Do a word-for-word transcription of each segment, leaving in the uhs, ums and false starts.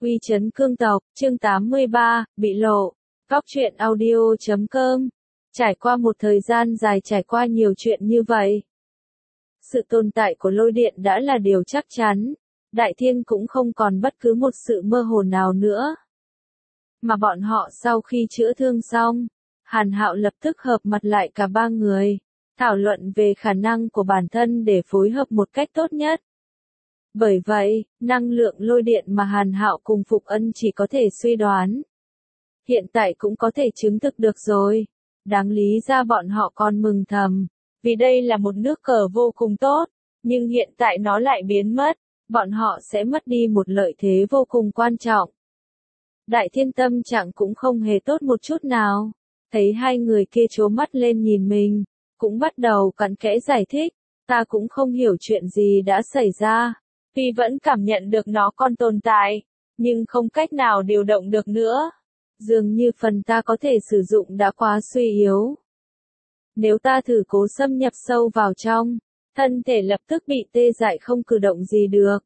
Uy chấn cương tộc, chương tám mươi ba, bị lộ. Góc truyện audio chấm com. Trải qua một thời gian dài trải qua nhiều chuyện như vậy, sự tồn tại của lôi điện đã là điều chắc chắn. Đại Thiên cũng không còn bất cứ một sự mơ hồ nào nữa. Mà bọn họ sau khi chữa thương xong, Hàn Hạo lập tức hợp mặt lại cả ba người, thảo luận về khả năng của bản thân để phối hợp một cách tốt nhất. Bởi vậy, năng lượng lôi điện mà Hàn Hạo cùng Phục Ân chỉ có thể suy đoán, hiện tại cũng có thể chứng thực được rồi. Đáng lý ra bọn họ còn mừng thầm, vì đây là một nước cờ vô cùng tốt, nhưng hiện tại nó lại biến mất, bọn họ sẽ mất đi một lợi thế vô cùng quan trọng. Đại Thiên tâm trạng cũng không hề tốt một chút nào, thấy hai người kia trố mắt lên nhìn mình, cũng bắt đầu cặn kẽ giải thích, ta cũng không hiểu chuyện gì đã xảy ra. Tuy vẫn cảm nhận được nó còn tồn tại, nhưng không cách nào điều động được nữa. Dường như phần ta có thể sử dụng đã quá suy yếu. Nếu ta thử cố xâm nhập sâu vào trong, thân thể lập tức bị tê dại không cử động gì được.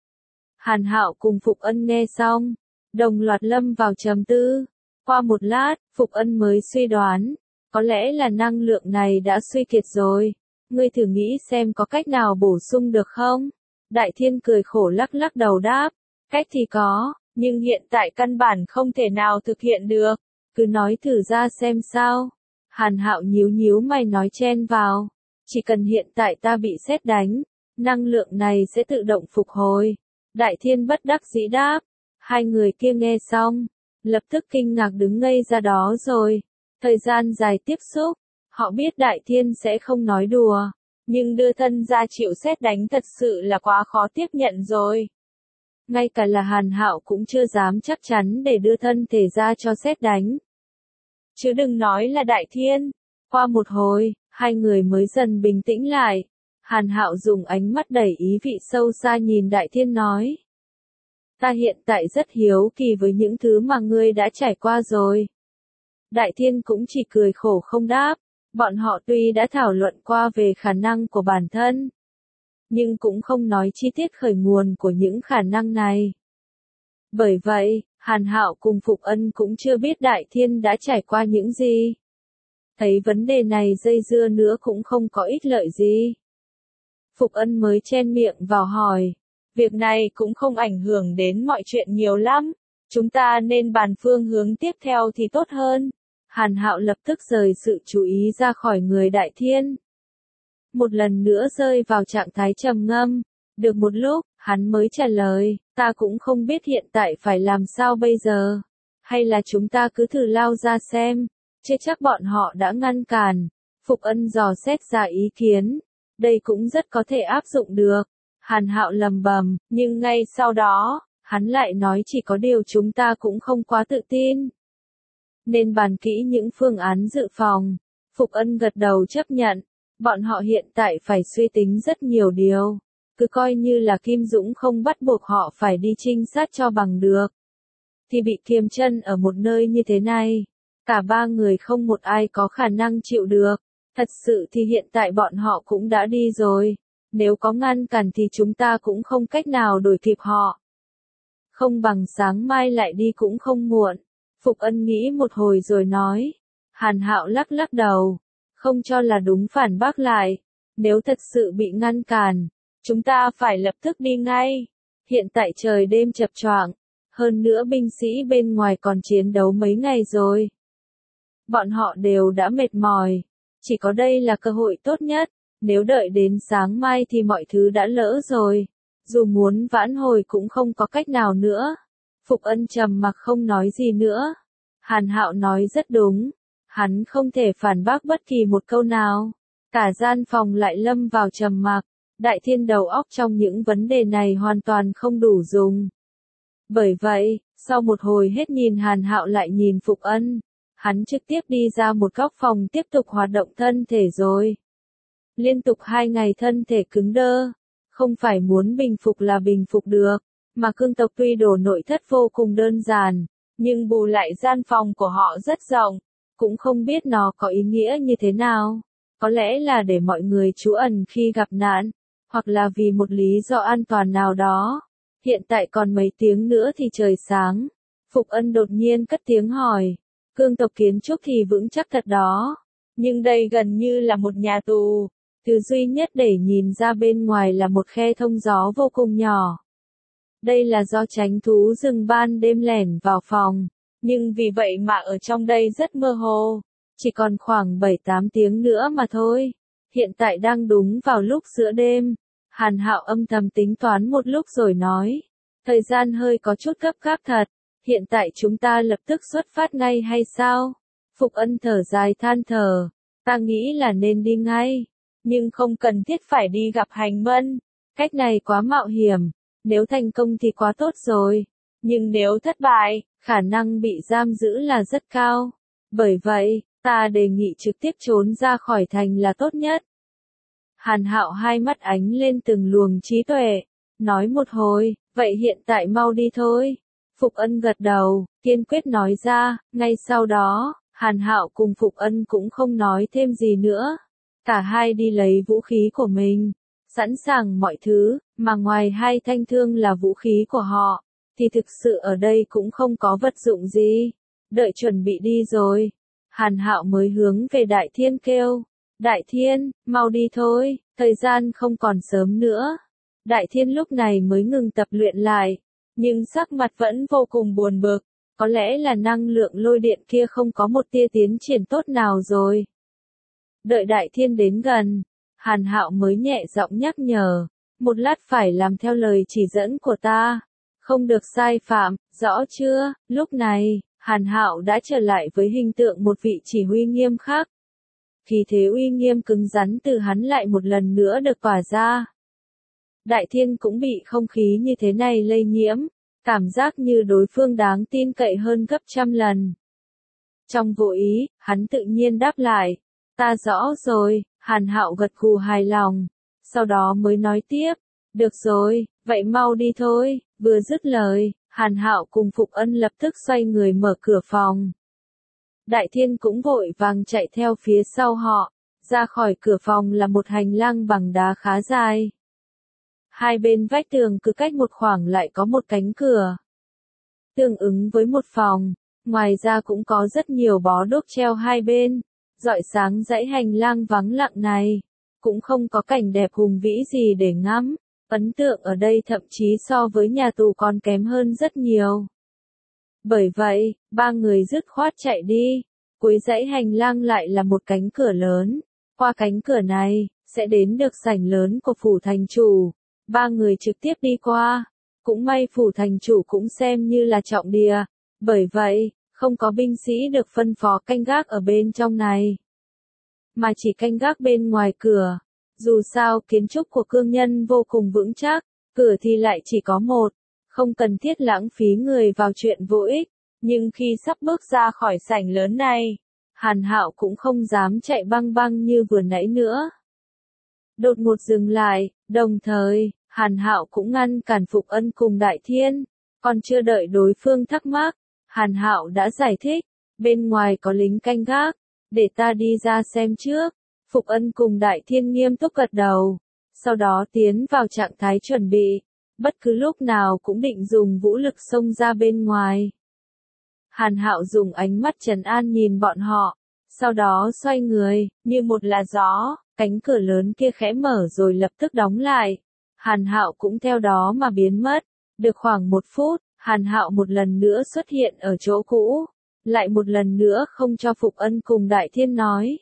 Hàn Hạo cùng Phục Ân nghe xong, đồng loạt lâm vào trầm tư. Qua một lát, Phục Ân mới suy đoán, có lẽ là năng lượng này đã suy kiệt rồi. Ngươi thử nghĩ xem có cách nào bổ sung được không? Đại Thiên cười khổ lắc lắc đầu đáp, cách thì có, nhưng hiện tại căn bản không thể nào thực hiện được, cứ nói thử ra xem sao. Hàn Hạo nhíu nhíu mày nói chen vào, chỉ cần hiện tại ta bị sét đánh, năng lượng này sẽ tự động phục hồi. Đại Thiên bất đắc dĩ đáp, hai người kia nghe xong, lập tức kinh ngạc đứng ngây ra đó rồi. Thời gian dài tiếp xúc, họ biết Đại Thiên sẽ không nói đùa. Nhưng đưa thân ra chịu sét đánh thật sự là quá khó tiếp nhận rồi. Ngay cả là Hàn Hạo cũng chưa dám chắc chắn để đưa thân thể ra cho sét đánh. Chứ đừng nói là Đại Thiên. Qua một hồi, hai người mới dần bình tĩnh lại. Hàn Hạo dùng ánh mắt đầy ý vị sâu xa nhìn Đại Thiên nói. Ta hiện tại rất hiếu kỳ với những thứ mà ngươi đã trải qua rồi. Đại Thiên cũng chỉ cười khổ không đáp. Bọn họ tuy đã thảo luận qua về khả năng của bản thân, nhưng cũng không nói chi tiết khởi nguồn của những khả năng này. Bởi vậy, Hàn Hạo cùng Phục Ân cũng chưa biết Đại Thiên đã trải qua những gì. Thấy vấn đề này dây dưa nữa cũng không có ích lợi gì. Phục Ân mới chen miệng vào hỏi, việc này cũng không ảnh hưởng đến mọi chuyện nhiều lắm, chúng ta nên bàn phương hướng tiếp theo thì tốt hơn. Hàn Hạo lập tức rời sự chú ý ra khỏi người Đại Thiên. Một lần nữa rơi vào trạng thái trầm ngâm. Được một lúc, hắn mới trả lời, ta cũng không biết hiện tại phải làm sao bây giờ. Hay là chúng ta cứ thử lao ra xem. Chưa chắc bọn họ đã ngăn cản. Phục Ân dò xét ra ý kiến. Đây cũng rất có thể áp dụng được. Hàn Hạo lầm bầm, nhưng ngay sau đó, hắn lại nói chỉ có điều chúng ta cũng không quá tự tin. Nên bàn kỹ những phương án dự phòng. Phục Ân gật đầu chấp nhận. Bọn họ hiện tại phải suy tính rất nhiều điều. Cứ coi như là Kim Dũng không bắt buộc họ phải đi trinh sát cho bằng được. Thì bị kiềm chân ở một nơi như thế này. Cả ba người không một ai có khả năng chịu được. Thật sự thì hiện tại bọn họ cũng đã đi rồi. Nếu có ngăn cản thì chúng ta cũng không cách nào đuổi kịp họ. Không bằng sáng mai lại đi cũng không muộn. Phục Ân nghĩ một hồi rồi nói. Hàn Hạo lắc lắc đầu. Không cho là đúng phản bác lại. Nếu thật sự bị ngăn cản, chúng ta phải lập tức đi ngay. Hiện tại trời đêm chập choạng. Hơn nữa binh sĩ bên ngoài còn chiến đấu mấy ngày rồi. Bọn họ đều đã mệt mỏi. Chỉ có đây là cơ hội tốt nhất. Nếu đợi đến sáng mai thì mọi thứ đã lỡ rồi. Dù muốn vãn hồi cũng không có cách nào nữa. Phục Ân trầm mặc không nói gì nữa. Hàn Hạo nói rất đúng. Hắn không thể phản bác bất kỳ một câu nào. Cả gian phòng lại lâm vào trầm mặc. Đại Thiên đầu óc trong những vấn đề này hoàn toàn không đủ dùng. Bởi vậy, sau một hồi hết nhìn Hàn Hạo lại nhìn Phục Ân, hắn trực tiếp đi ra một góc phòng tiếp tục hoạt động thân thể rồi. Liên tục hai ngày thân thể cứng đơ. Không phải muốn bình phục là bình phục được. Mà cương tộc tuy đồ nội thất vô cùng đơn giản, nhưng bù lại gian phòng của họ rất rộng, cũng không biết nó có ý nghĩa như thế nào. Có lẽ là để mọi người trú ẩn khi gặp nạn, hoặc là vì một lý do an toàn nào đó. hiện tại còn mấy tiếng nữa thì trời sáng. Phục Ân đột nhiên cất tiếng hỏi, cương tộc kiến trúc thì vững chắc thật đó, nhưng đây gần như là một nhà tù, thứ duy nhất để nhìn ra bên ngoài là một khe thông gió vô cùng nhỏ. Đây là do tránh thú rừng ban đêm lẻn vào phòng, nhưng vì vậy mà ở trong đây rất mơ hồ, chỉ còn khoảng bảy tám tiếng nữa mà thôi. Hiện tại đang đúng vào lúc giữa đêm. Hàn Hạo âm thầm tính toán một lúc rồi nói, thời gian hơi có chút gấp gáp thật, hiện tại chúng ta lập tức xuất phát ngay hay sao? Phục Ân thở dài than thở, ta nghĩ là nên đi ngay, nhưng không cần thiết phải đi gặp Hành Mân, cách này quá mạo hiểm, nếu thành công thì quá tốt rồi, nhưng nếu thất bại, khả năng bị giam giữ là rất cao, bởi vậy, ta đề nghị trực tiếp trốn ra khỏi thành là tốt nhất. Hàn Hạo hai mắt ánh lên từng luồng trí tuệ, nói một hồi, vậy hiện tại mau đi thôi. Phục Ân gật đầu, kiên quyết nói ra, ngay sau đó, Hàn Hạo cùng Phục Ân cũng không nói thêm gì nữa. Cả hai đi lấy vũ khí của mình, sẵn sàng mọi thứ, mà ngoài hai thanh thương là vũ khí của họ, thì thực sự ở đây cũng không có vật dụng gì. Đợi chuẩn bị đi rồi, Hàn Hạo mới hướng về Đại Thiên kêu, Đại Thiên, mau đi thôi, thời gian không còn sớm nữa. Đại Thiên lúc này mới ngừng tập luyện lại, nhưng sắc mặt vẫn vô cùng buồn bực, có lẽ là năng lượng lôi điện kia không có một tia tiến triển tốt nào rồi. Đợi Đại Thiên đến gần, Hàn Hạo mới nhẹ giọng nhắc nhở, một lát phải làm theo lời chỉ dẫn của ta, không được sai phạm, rõ chưa? Lúc này, Hàn Hạo đã trở lại với hình tượng một vị chỉ huy nghiêm khắc. Khí thế uy nghiêm cứng rắn từ hắn lại một lần nữa được tỏa ra. Đại Thiên cũng bị không khí như thế này lây nhiễm, cảm giác như đối phương đáng tin cậy hơn gấp trăm lần. Trong vô ý, hắn tự nhiên đáp lại, ta rõ rồi. Hàn Hạo gật gù hài lòng, sau đó mới nói tiếp, được rồi, vậy mau đi thôi. Vừa dứt lời, Hàn Hạo cùng Phục Ân lập tức xoay người mở cửa phòng. Đại Thiên cũng vội vàng chạy theo phía sau họ, ra khỏi cửa phòng là một hành lang bằng đá khá dài. Hai bên vách tường cứ cách một khoảng lại có một cánh cửa, tương ứng với một phòng, ngoài ra cũng có rất nhiều bó đuốc treo hai bên, rọi sáng dãy hành lang vắng lặng này, cũng không có cảnh đẹp hùng vĩ gì để ngắm, ấn tượng ở đây thậm chí so với nhà tù còn kém hơn rất nhiều. Bởi vậy, ba người dứt khoát chạy đi, cuối dãy hành lang lại là một cánh cửa lớn, qua cánh cửa này, sẽ đến được sảnh lớn của phủ thành chủ, ba người trực tiếp đi qua, cũng may phủ thành chủ cũng xem như là trọng địa, bởi vậy, không có binh sĩ được phân phó canh gác ở bên trong này, mà chỉ canh gác bên ngoài cửa. Dù sao kiến trúc của cương nhân vô cùng vững chắc, cửa thì lại chỉ có một, không cần thiết lãng phí người vào chuyện vô ích, nhưng khi sắp bước ra khỏi sảnh lớn này, Hàn Hạo cũng không dám chạy băng băng như vừa nãy nữa. Đột ngột dừng lại, đồng thời, Hàn Hạo cũng ngăn cản Phục Ân cùng Đại Thiên, còn chưa đợi đối phương thắc mắc, Hàn Hạo đã giải thích, bên ngoài có lính canh gác, để ta đi ra xem trước. Phục Ân cùng Đại Thiên nghiêm túc gật đầu, sau đó tiến vào trạng thái chuẩn bị, bất cứ lúc nào cũng định dùng vũ lực xông ra bên ngoài. Hàn Hạo dùng ánh mắt trấn an nhìn bọn họ, sau đó xoay người, như một là gió, cánh cửa lớn kia khẽ mở rồi lập tức đóng lại. Hàn Hạo cũng theo đó mà biến mất. Được khoảng một phút, Hàn Hạo một lần nữa xuất hiện ở chỗ cũ, lại một lần nữa không cho Phục Ân cùng Đại Thiên nói.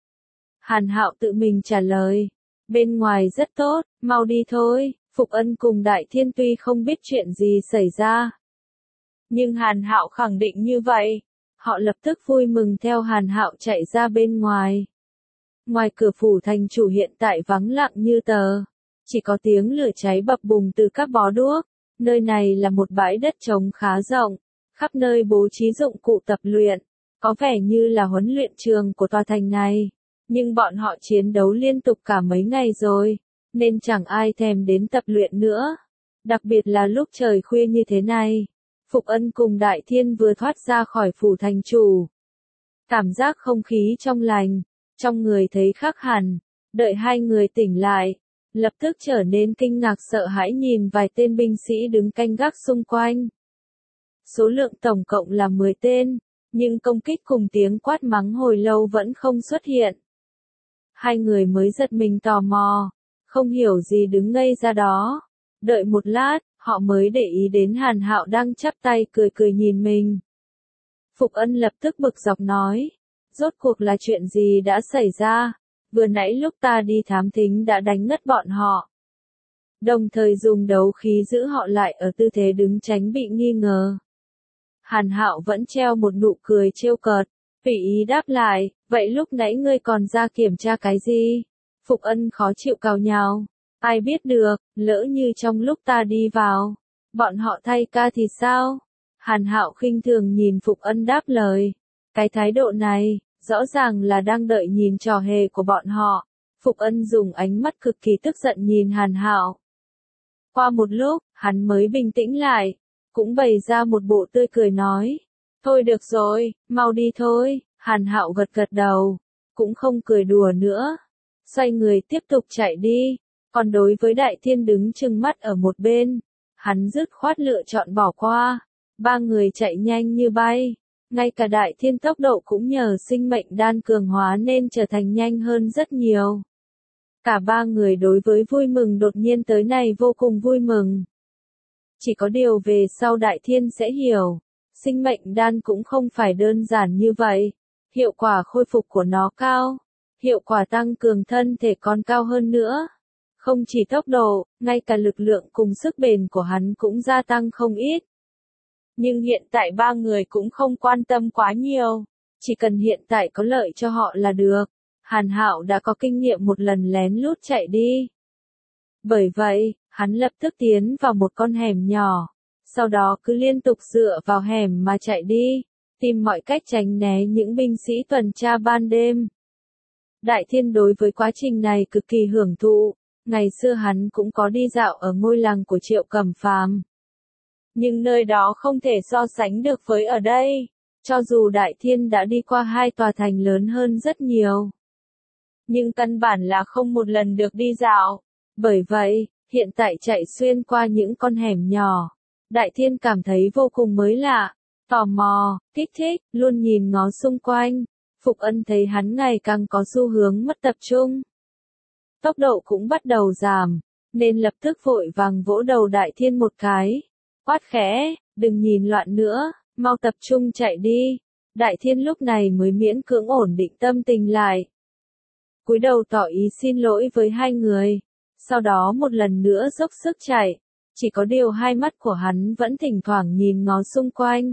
Hàn Hạo tự mình trả lời, bên ngoài rất tốt, mau đi thôi. Phục Ân cùng Đại Thiên tuy không biết chuyện gì xảy ra, nhưng Hàn Hạo khẳng định như vậy, họ lập tức vui mừng theo Hàn Hạo chạy ra bên ngoài. Ngoài cửa phủ thành chủ hiện tại vắng lặng như tờ, chỉ có tiếng lửa cháy bập bùng từ các bó đuốc. Nơi này là một bãi đất trống khá rộng, khắp nơi bố trí dụng cụ tập luyện, có vẻ như là huấn luyện trường của tòa thành này. Nhưng bọn họ chiến đấu liên tục cả mấy ngày rồi, nên chẳng ai thèm đến tập luyện nữa. Đặc biệt là lúc trời khuya như thế này. Phục Ân cùng Đại Thiên vừa thoát ra khỏi phủ thành chủ. Cảm giác không khí trong lành, trong người thấy khác hẳn, đợi hai người tỉnh lại. lập tức trở nên kinh ngạc sợ hãi nhìn vài tên binh sĩ đứng canh gác xung quanh. Số lượng tổng cộng là mười tên, nhưng công kích cùng tiếng quát mắng hồi lâu vẫn không xuất hiện. Hai người mới giật mình tò mò, không hiểu gì đứng ngây ra đó. Đợi một lát, họ mới để ý đến Hàn Hạo đang chắp tay cười cười nhìn mình. Phục Ân lập tức bực dọc nói, rốt cuộc là chuyện gì đã xảy ra, vừa nãy lúc ta đi thám thính đã đánh ngất bọn họ. Đồng thời dùng đấu khí giữ họ lại ở tư thế đứng tránh bị nghi ngờ. Hàn Hạo vẫn treo một nụ cười trêu cợt, tùy ý đáp lại, vậy lúc nãy ngươi còn ra kiểm tra cái gì? Phục Ân khó chịu cào nhào, ai biết được, lỡ như trong lúc ta đi vào, bọn họ thay ca thì sao? Hàn Hạo khinh thường nhìn Phục Ân đáp lời, cái thái độ này, rõ ràng là đang đợi nhìn trò hề của bọn họ. Phục Ân dùng ánh mắt cực kỳ tức giận nhìn Hàn Hạo. Qua một lúc, hắn mới bình tĩnh lại, cũng bày ra một bộ tươi cười nói, thôi được rồi, mau đi thôi. Hàn Hạo gật gật đầu, cũng không cười đùa nữa, xoay người tiếp tục chạy đi. Còn đối với Đại Thiên đứng trừng mắt ở một bên, hắn dứt khoát lựa chọn bỏ qua. Ba người chạy nhanh như bay, ngay cả Đại Thiên tốc độ cũng nhờ sinh mệnh đan cường hóa nên trở thành nhanh hơn rất nhiều. Cả ba người đối với vui mừng đột nhiên tới này vô cùng vui mừng. Chỉ có điều về sau Đại Thiên sẽ hiểu, sinh mệnh đan cũng không phải đơn giản như vậy. Hiệu quả khôi phục của nó cao, hiệu quả tăng cường thân thể còn cao hơn nữa. Không chỉ tốc độ, ngay cả lực lượng cùng sức bền của hắn cũng gia tăng không ít. Nhưng hiện tại ba người cũng không quan tâm quá nhiều, chỉ cần hiện tại có lợi cho họ là được. Hàn Hạo đã có kinh nghiệm một lần lén lút chạy đi. Bởi vậy, hắn lập tức tiến vào một con hẻm nhỏ, sau đó cứ liên tục dựa vào hẻm mà chạy đi, tìm mọi cách tránh né những binh sĩ tuần tra ban đêm. Đại Thiên đối với quá trình này cực kỳ hưởng thụ, ngày xưa hắn cũng có đi dạo ở ngôi làng của Triệu Cẩm Phàm. Nhưng nơi đó không thể so sánh được với ở đây, cho dù Đại Thiên đã đi qua hai tòa thành lớn hơn rất nhiều. Nhưng căn bản là không một lần được đi dạo, bởi vậy, hiện tại chạy xuyên qua những con hẻm nhỏ, Đại Thiên cảm thấy vô cùng mới lạ, tò mò, kích thích, luôn nhìn ngó xung quanh. Phục Ân thấy hắn ngày càng có xu hướng mất tập trung. Tốc độ cũng bắt đầu giảm, nên lập tức vội vàng vỗ đầu Đại Thiên một cái. Quát khẽ, đừng nhìn loạn nữa, mau tập trung chạy đi. Đại Thiên lúc này mới miễn cưỡng ổn định tâm tình lại. Cúi đầu tỏ ý xin lỗi với hai người, sau đó một lần nữa dốc sức chạy. Chỉ có điều hai mắt của hắn vẫn thỉnh thoảng nhìn ngó xung quanh.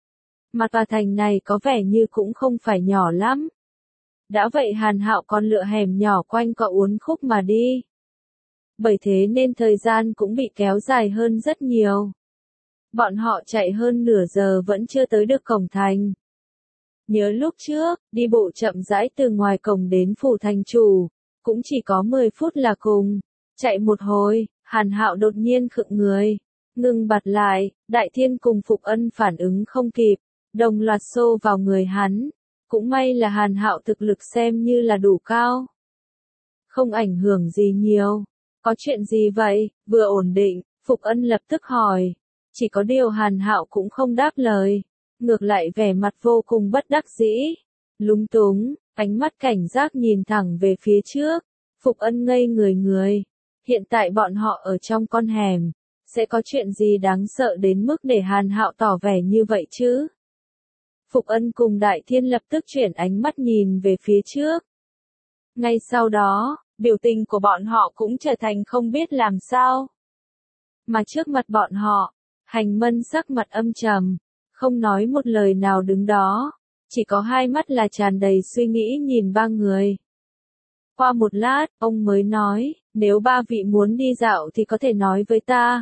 Mà tòa thành này có vẻ như cũng không phải nhỏ lắm. Đã vậy Hàn Hạo còn lựa hẻm nhỏ quanh co uốn khúc mà đi. Bởi thế nên thời gian cũng bị kéo dài hơn rất nhiều. Bọn họ chạy hơn nửa giờ vẫn chưa tới được cổng thành. Nhớ lúc trước, đi bộ chậm rãi từ ngoài cổng đến phủ thành chủ, cũng chỉ có mười phút là cùng. Chạy một hồi, Hàn Hạo đột nhiên khựng người, ngừng bặt lại. Đại Thiên cùng Phục Ân phản ứng không kịp, đồng loạt xô vào người hắn. Cũng may là Hàn Hạo thực lực xem như là đủ cao, không ảnh hưởng gì nhiều. Có chuyện gì vậy? Vừa ổn định, Phục Ân lập tức hỏi. Chỉ có điều Hàn Hạo cũng không đáp lời, ngược lại vẻ mặt vô cùng bất đắc dĩ, lúng túng, ánh mắt cảnh giác nhìn thẳng về phía trước. Phục Ân ngây người người, hiện tại bọn họ ở trong con hẻm, sẽ có chuyện gì đáng sợ đến mức để Hàn Hạo tỏ vẻ như vậy chứ? Phục Ân cùng Đại Thiên lập tức chuyển ánh mắt nhìn về phía trước. Ngay sau đó, biểu tình của bọn họ cũng trở thành không biết làm sao. Mà trước mặt bọn họ, Hành Mân sắc mặt âm trầm, không nói một lời nào đứng đó, chỉ có hai mắt là tràn đầy suy nghĩ nhìn ba người. Qua một lát, ông mới nói, nếu ba vị muốn đi dạo thì có thể nói với ta.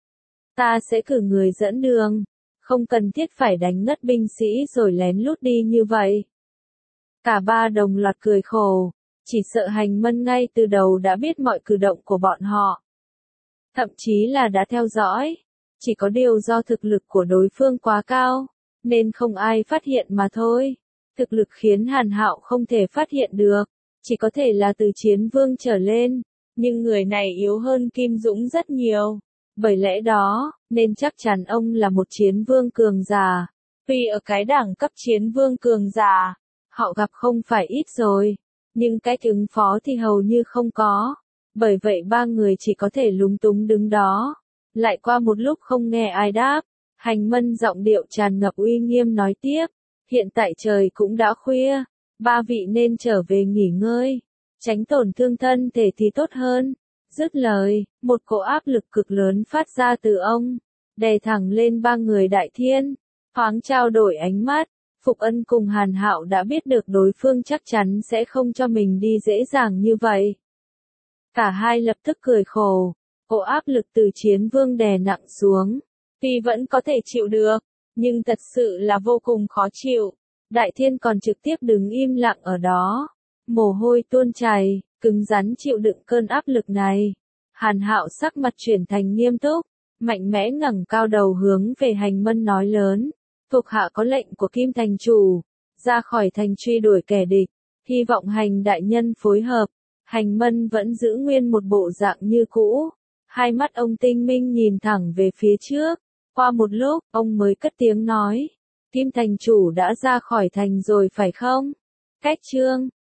Ta sẽ cử người dẫn đường, không cần thiết phải đánh ngất binh sĩ rồi lén lút đi như vậy. Cả ba đồng loạt cười khổ, chỉ sợ Hành Mân ngay từ đầu đã biết mọi cử động của bọn họ. Thậm chí là đã theo dõi, chỉ có điều do thực lực của đối phương quá cao, nên không ai phát hiện mà thôi. Thực lực khiến Hàn Hạo không thể phát hiện được, chỉ có thể là từ chiến vương trở lên, nhưng người này yếu hơn Kim Dũng rất nhiều. Bởi lẽ đó, nên chắc chắn ông là một chiến vương cường giả. Tuy ở cái đẳng cấp chiến vương cường giả, họ gặp không phải ít rồi, nhưng cách ứng phó thì hầu như không có. Bởi vậy ba người chỉ có thể lúng túng đứng đó. Lại qua một lúc không nghe ai đáp, Hành Mân giọng điệu tràn ngập uy nghiêm nói tiếp, hiện tại trời cũng đã khuya, ba vị nên trở về nghỉ ngơi, tránh tổn thương thân thể thì tốt hơn. Dứt lời, một cỗ áp lực cực lớn phát ra từ ông, đè thẳng lên ba người Đại Thiên. Thoáng trao đổi ánh mắt, Phục Ân cùng Hàn Hạo đã biết được đối phương chắc chắn sẽ không cho mình đi dễ dàng như vậy. Cả hai lập tức cười khổ, cỗ áp lực từ chiến vương đè nặng xuống. Tuy vẫn có thể chịu được, nhưng thật sự là vô cùng khó chịu. Đại Thiên còn trực tiếp đứng im lặng ở đó, mồ hôi tuôn chảy, cứng rắn chịu đựng cơn áp lực này. Hàn Hạo sắc mặt chuyển thành nghiêm túc, mạnh mẽ ngẩng cao đầu hướng về Hành Mân nói lớn, thuộc hạ có lệnh của Kim thành chủ, ra khỏi thành truy đuổi kẻ địch, hy vọng Hành đại nhân phối hợp. Hành Mân vẫn giữ nguyên một bộ dạng như cũ, hai mắt ông tinh minh nhìn thẳng về phía trước. Qua một lúc, ông mới cất tiếng nói, Kim thành chủ đã ra khỏi thành rồi phải không? Cách chương